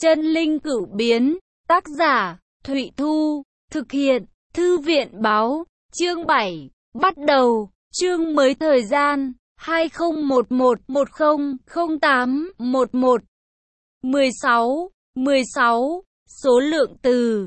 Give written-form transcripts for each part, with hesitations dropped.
Chân linh cửu biến, tác giả, Thụy Thu, thực hiện, Thư viện báo, chương 7, bắt đầu, chương mới thời gian, 2011-10-08-11, 16, số lượng từ,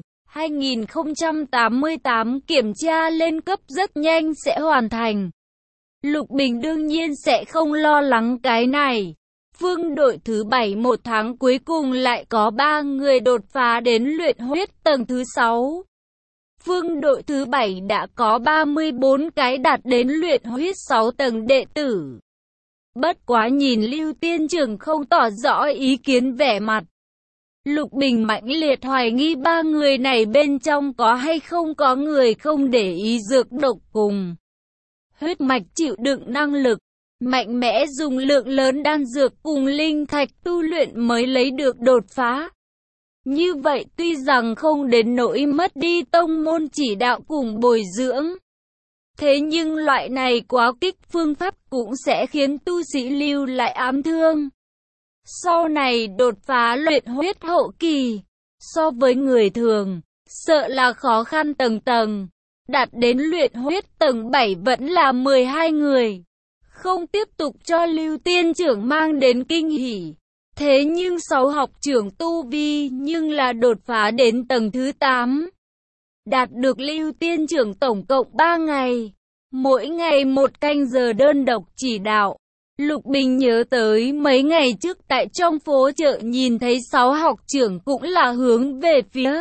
2088 kiểm tra lên cấp rất nhanh sẽ hoàn thành. Lục Bình đương nhiên sẽ không lo lắng cái này. Phương đội thứ 7 một tháng cuối cùng lại có 3 người đột phá đến luyện huyết tầng thứ 6. Phương đội thứ 7 đã có 34 cái đạt đến luyện huyết 6 tầng đệ tử. Bất quá nhìn Lưu Tiên Trưởng không tỏ rõ ý kiến vẻ mặt. Lục Bình mãnh liệt hoài nghi 3 người này bên trong có hay không có người không để ý dược độc cùng huyết mạch chịu đựng năng lực. Mạnh mẽ dùng lượng lớn đan dược cùng linh thạch tu luyện mới lấy được đột phá. Như vậy tuy rằng không đến nỗi mất đi tông môn chỉ đạo cùng bồi dưỡng. Thế nhưng loại này quá kích phương pháp cũng sẽ khiến tu sĩ lưu lại ám thương. Sau này đột phá luyện huyết hậu kỳ, so với người thường, sợ là khó khăn tầng tầng. Đạt đến luyện huyết tầng 7 vẫn là 12 người. Không tiếp tục cho Lưu Tiên Trưởng mang đến kinh hỉ. Thế nhưng 6 học trưởng tu vi nhưng là đột phá đến tầng thứ 8. Đạt được Lưu Tiên Trưởng tổng cộng 3 ngày. Mỗi ngày 1 canh giờ đơn độc chỉ đạo. Lục Bình nhớ tới mấy ngày trước tại trong phố chợ nhìn thấy 6 học trưởng cũng là hướng về phía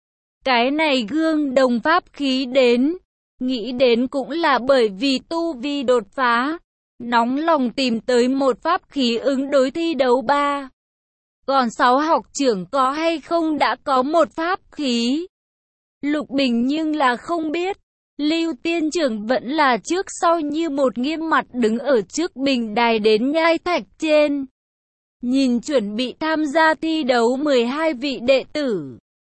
cái này gương đồng pháp khí đến. Nghĩ đến cũng là bởi vì tu vi đột phá. Nóng lòng tìm tới một pháp khí ứng đối thi đấu 3. Còn 6 học trưởng có hay không đã có một pháp khí? Lục Bình nhưng là không biết. Lưu Tiên Trưởng vẫn là trước sau như một nghiêm mặt đứng ở trước bình đài đến nhai thạch trên. Nhìn chuẩn bị tham gia thi đấu 12 vị đệ tử.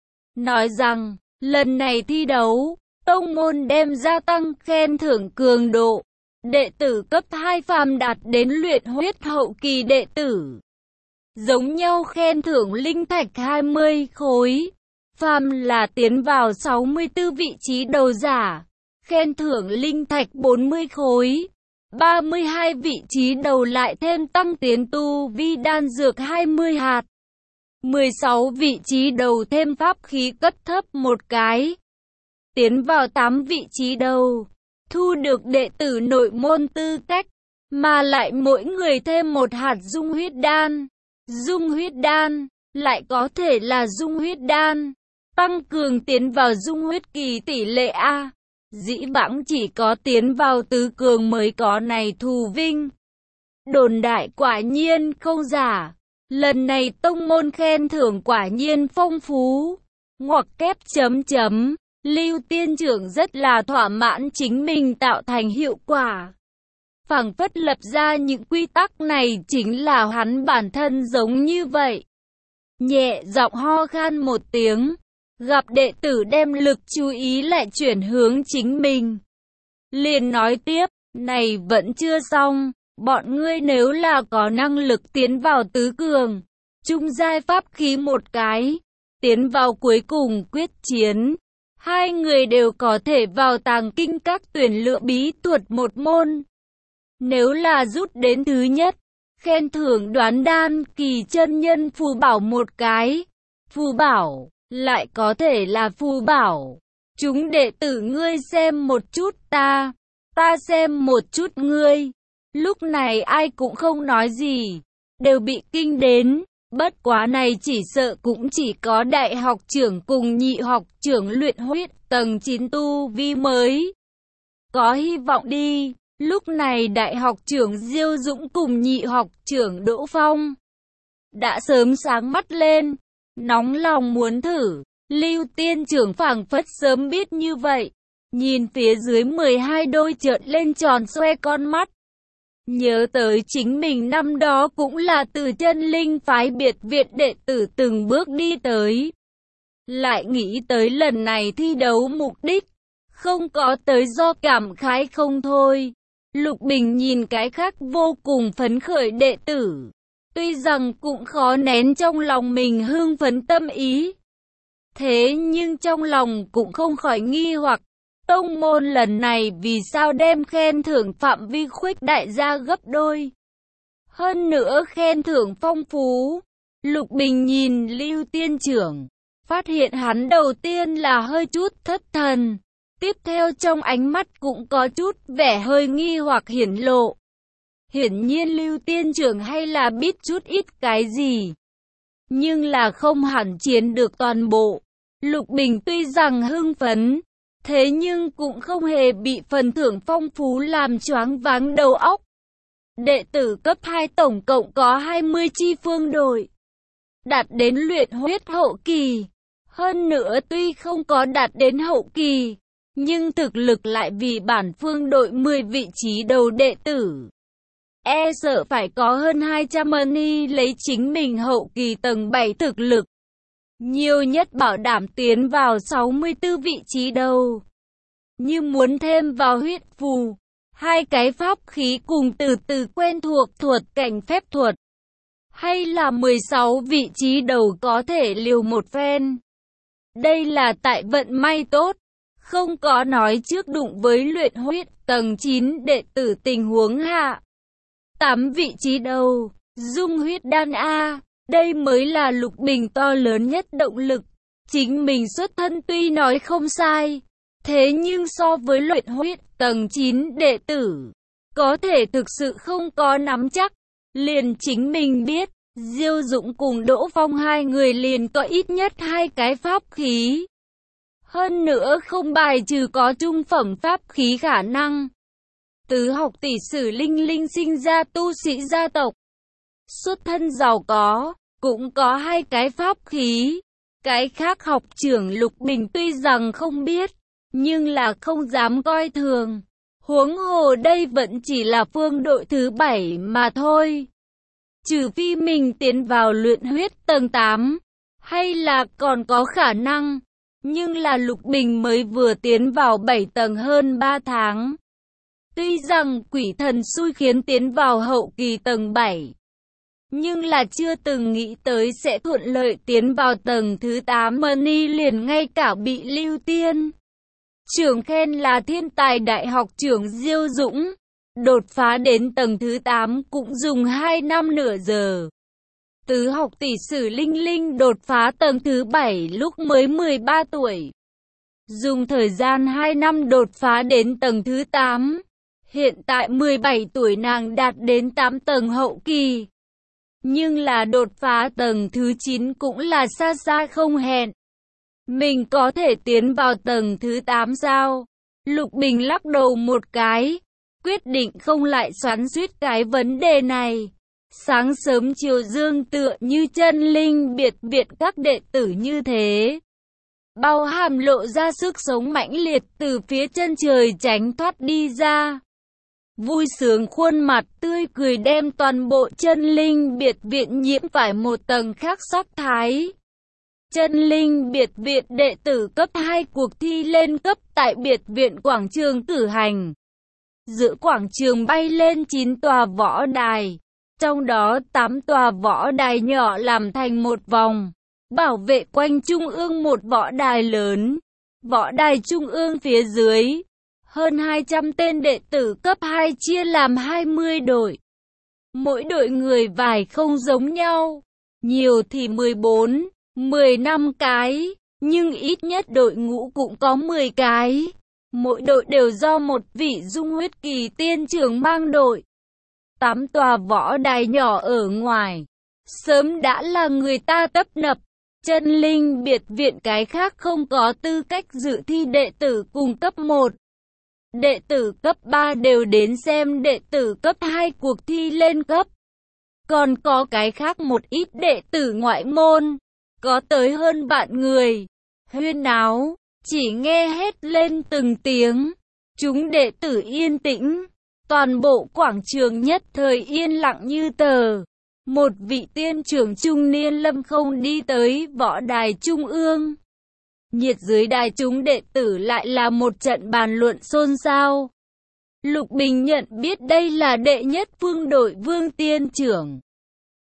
Nói rằng, lần này thi đấu, tông môn đem gia tăng khen thưởng cường độ. Đệ tử cấp 2 phàm đạt đến luyện huyết hậu kỳ đệ tử. Giống nhau khen thưởng linh thạch 20 khối. Phàm là tiến vào 64 vị trí đầu giả. Khen thưởng linh thạch 40 khối. 32 vị trí đầu lại thêm tăng tiến tu vi đan dược 20 hạt. 16 vị trí đầu thêm pháp khí cấp thấp một cái. Tiến vào 8 vị trí đầu. Thu được đệ tử nội môn tư cách, mà lại mỗi người thêm một hạt dung huyết đan. Dung huyết đan, lại có thể là dung huyết đan, tăng cường tiến vào dung huyết kỳ tỷ lệ A. Dĩ vãng chỉ có tiến vào tứ cường mới có này thù vinh. Đồn đại quả nhiên không giả, lần này tông môn khen thưởng quả nhiên phong phú. Ngoặc kép chấm chấm. Lưu Tiên Trưởng rất là thỏa mãn chính mình tạo thành hiệu quả. Phảng phất lập ra những quy tắc này chính là hắn bản thân giống như vậy. Nhẹ giọng ho khan một tiếng, gặp đệ tử đem lực chú ý lại chuyển hướng chính mình. Liền nói tiếp, này vẫn chưa xong, bọn ngươi nếu là có năng lực tiến vào tứ cường, trung giai pháp khí một cái, tiến vào cuối cùng quyết chiến. 2 người đều có thể vào tàng kinh các tuyển lựa bí thuật một môn. Nếu là rút đến thứ nhất, khen thưởng đoán đan kỳ chân nhân phù bảo một cái. Phù bảo, lại có thể là phù bảo. Chúng đệ tử ngươi xem một chút ta xem một chút ngươi. Lúc này ai cũng không nói gì, đều bị kinh đến. Bất quá này chỉ sợ cũng chỉ có đại học trưởng cùng nhị học trưởng luyện huyết tầng 9 tu vi mới có hy vọng đi. Lúc này đại học trưởng Diêu Dũng cùng nhị học trưởng Đỗ Phong đã sớm sáng mắt lên, nóng lòng muốn thử. Lưu Tiên Trưởng phảng phất sớm biết như vậy, nhìn phía dưới 12 đôi trợn lên tròn xoe con mắt. Nhớ tới chính mình năm đó cũng là từ chân linh phái biệt viện đệ tử từng bước đi tới. Lại nghĩ tới lần này thi đấu mục đích, không có tới do cảm khái không thôi. Lục Bình nhìn cái khác vô cùng phấn khởi đệ tử. Tuy rằng cũng khó nén trong lòng mình hưng phấn tâm ý. Thế nhưng trong lòng cũng không khỏi nghi hoặc, tông môn lần này vì sao đem khen thưởng phạm vi khuếch đại ra gấp đôi. Hơn nữa khen thưởng phong phú. Lục Bình nhìn Lưu Tiên Trưởng, phát hiện hắn đầu tiên là hơi chút thất thần. Tiếp theo trong ánh mắt cũng có chút vẻ hơi nghi hoặc hiển lộ. Hiển nhiên Lưu Tiên Trưởng hay là biết chút ít cái gì, nhưng là không hẳn chiến được toàn bộ. Lục Bình tuy rằng hưng phấn, thế nhưng cũng không hề bị phần thưởng phong phú làm choáng váng đầu óc. Đệ tử cấp 2 tổng cộng có 20 chi phương đội, đạt đến luyện huyết hậu kỳ. Hơn nữa tuy không có đạt đến hậu kỳ, nhưng thực lực lại vì bản phương đội 10 vị trí đầu đệ tử. E sợ phải có hơn 200 money lấy chính mình hậu kỳ tầng 7 thực lực. Nhiều nhất bảo đảm tiến vào 64 vị trí đầu. Như muốn thêm vào huyết phù, hai cái pháp khí cùng từ từ quen thuộc thuật cảnh phép thuật. Hay là 16 vị trí đầu có thể liều một phen. Đây là tại vận may tốt. Không có nói trước đụng với luyện huyết tầng 9 đệ tử tình huống hạ. 8 vị trí đầu, dung huyết đan A, đây mới là Lục Bình to lớn nhất động lực. Chính mình xuất thân tuy nói không sai, thế nhưng so với luyện huyết tầng 9 đệ tử, có thể thực sự không có nắm chắc. Liền chính mình biết, Diêu Dũng cùng Đỗ Phong hai người liền có ít nhất hai cái pháp khí. Hơn nữa không bài trừ có trung phẩm pháp khí khả năng. Tứ học tỷ sử Linh Linh sinh ra tu sĩ gia tộc, xuất thân giàu có, cũng có hai cái pháp khí. Cái khác học trưởng Lục Bình tuy rằng không biết, nhưng là không dám coi thường. Huống hồ đây vẫn chỉ là phương đội thứ 7 mà thôi. Trừ phi mình tiến vào luyện huyết tầng 8, hay là còn có khả năng. Nhưng là Lục Bình mới vừa tiến vào 7 tầng hơn 3 tháng. Tuy rằng quỷ thần xui khiến tiến vào hậu kỳ tầng 7, nhưng là chưa từng nghĩ tới sẽ thuận lợi tiến vào tầng thứ 8. Money liền ngay cả bị Lưu Tiên Trưởng khen là thiên tài đại học trưởng Diêu Dũng. Đột phá đến tầng thứ 8 cũng dùng 2 năm nửa giờ. Tứ học tỷ sử Linh Linh đột phá tầng thứ 7 lúc mới 13 tuổi. Dùng thời gian 2 năm đột phá đến tầng thứ 8. Hiện tại 17 tuổi nàng đạt đến 8 tầng hậu kỳ. Nhưng là đột phá tầng thứ 9 cũng là xa xa không hẹn. Mình có thể tiến vào tầng thứ 8 sao? Lục Bình lắc đầu một cái, quyết định không lại xoắn xuýt cái vấn đề này. Sáng sớm chiều dương tựa như chân linh biệt viện các đệ tử như thế. Bao hàm lộ ra sức sống mãnh liệt từ phía chân trời tránh thoát đi ra. Vui sướng khuôn mặt tươi cười đem toàn bộ chân linh biệt viện nhiễm phải một tầng khác sắc thái. Chân linh biệt viện đệ tử cấp 2 cuộc thi lên cấp tại biệt viện quảng trường cử hành. Giữa quảng trường bay lên 9 tòa võ đài. Trong đó 8 tòa võ đài nhỏ làm thành một vòng, bảo vệ quanh trung ương một võ đài lớn. Võ đài trung ương phía dưới, hơn 200 tên đệ tử cấp 2 chia làm 20 đội. Mỗi đội người vải không giống nhau, nhiều thì 14, 15 cái, nhưng ít nhất đội ngũ cũng có 10 cái. Mỗi đội đều do một vị dung huyết kỳ tiên trưởng mang đội. 8 tòa võ đài nhỏ ở ngoài, sớm đã là người ta tấp nập. Chân linh biệt viện cái khác không có tư cách dự thi đệ tử cùng cấp 1. Đệ tử cấp 3 đều đến xem đệ tử cấp 2 cuộc thi lên cấp. Còn có cái khác một ít đệ tử ngoại môn, có tới hơn vạn người. Huyên náo, chỉ nghe hét lên từng tiếng. Chúng đệ tử yên tĩnh. Toàn bộ quảng trường nhất thời yên lặng như tờ. Một vị tiên trưởng trung niên lâm không đi tới võ đài trung ương. Nhiệt dưới đài chúng đệ tử lại là một trận bàn luận xôn xao. Lục Bình nhận biết đây là đệ nhất phương đội Vương tiên trưởng.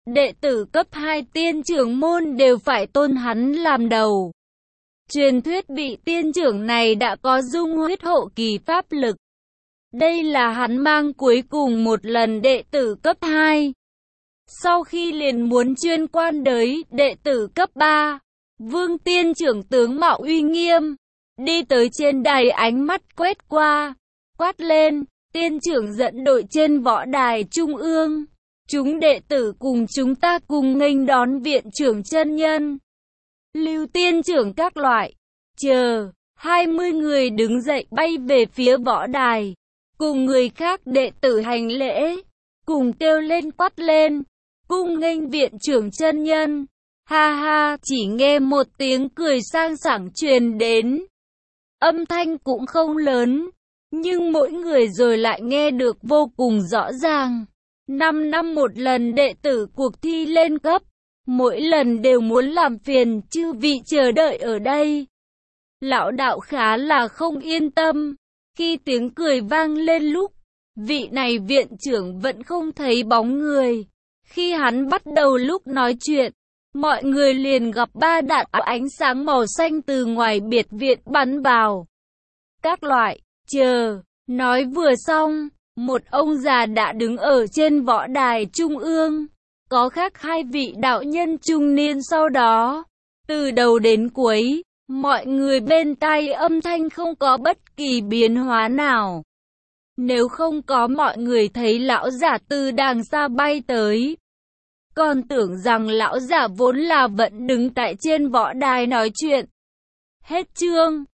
đệ tử cấp 2 tiên trưởng môn đều phải tôn hắn làm đầu. Truyền thuyết vị tiên trưởng này đã có dung huyết hộ kỳ pháp lực. Đây là hắn mang cuối cùng một lần đệ tử cấp 2. Sau khi liền muốn chuyên quan đới đệ tử cấp 3, Vương tiên trưởng tướng mạo uy nghiêm, đi tới trên đài ánh mắt quét qua, quát lên, tiên trưởng dẫn đội trên võ đài trung ương. Chúng đệ tử cùng chúng ta cùng nghênh đón viện trưởng chân nhân. Lưu tiên trưởng các loại. Chờ, 20 người đứng dậy bay về phía võ đài. Cùng người khác đệ tử hành lễ. Cùng kêu lên quát lên. Cung nghênh viện trưởng chân nhân. Ha ha, chỉ nghe một tiếng cười sang sảng truyền đến. Âm thanh cũng không lớn. Nhưng mỗi người rồi lại nghe được vô cùng rõ ràng. 5 năm một lần đệ tử cuộc thi lên cấp, mỗi lần đều muốn làm phiền chư vị chờ đợi ở đây. Lão đạo khá là không yên tâm, khi tiếng cười vang lên lúc, vị này viện trưởng vẫn không thấy bóng người. Khi hắn bắt đầu lúc nói chuyện, mọi người liền gặp 3 đạn ánh sáng màu xanh từ ngoài biệt viện bắn vào. Các loại, chờ, nói vừa xong. Một ông già đã đứng ở trên võ đài trung ương, có khác 2 vị đạo nhân trung niên sau đó. Từ đầu đến cuối, mọi người bên tai âm thanh không có bất kỳ biến hóa nào. Nếu không có mọi người thấy lão giả từ đàng xa bay tới, còn tưởng rằng lão giả vốn là vẫn đứng tại trên võ đài nói chuyện. Hết chương.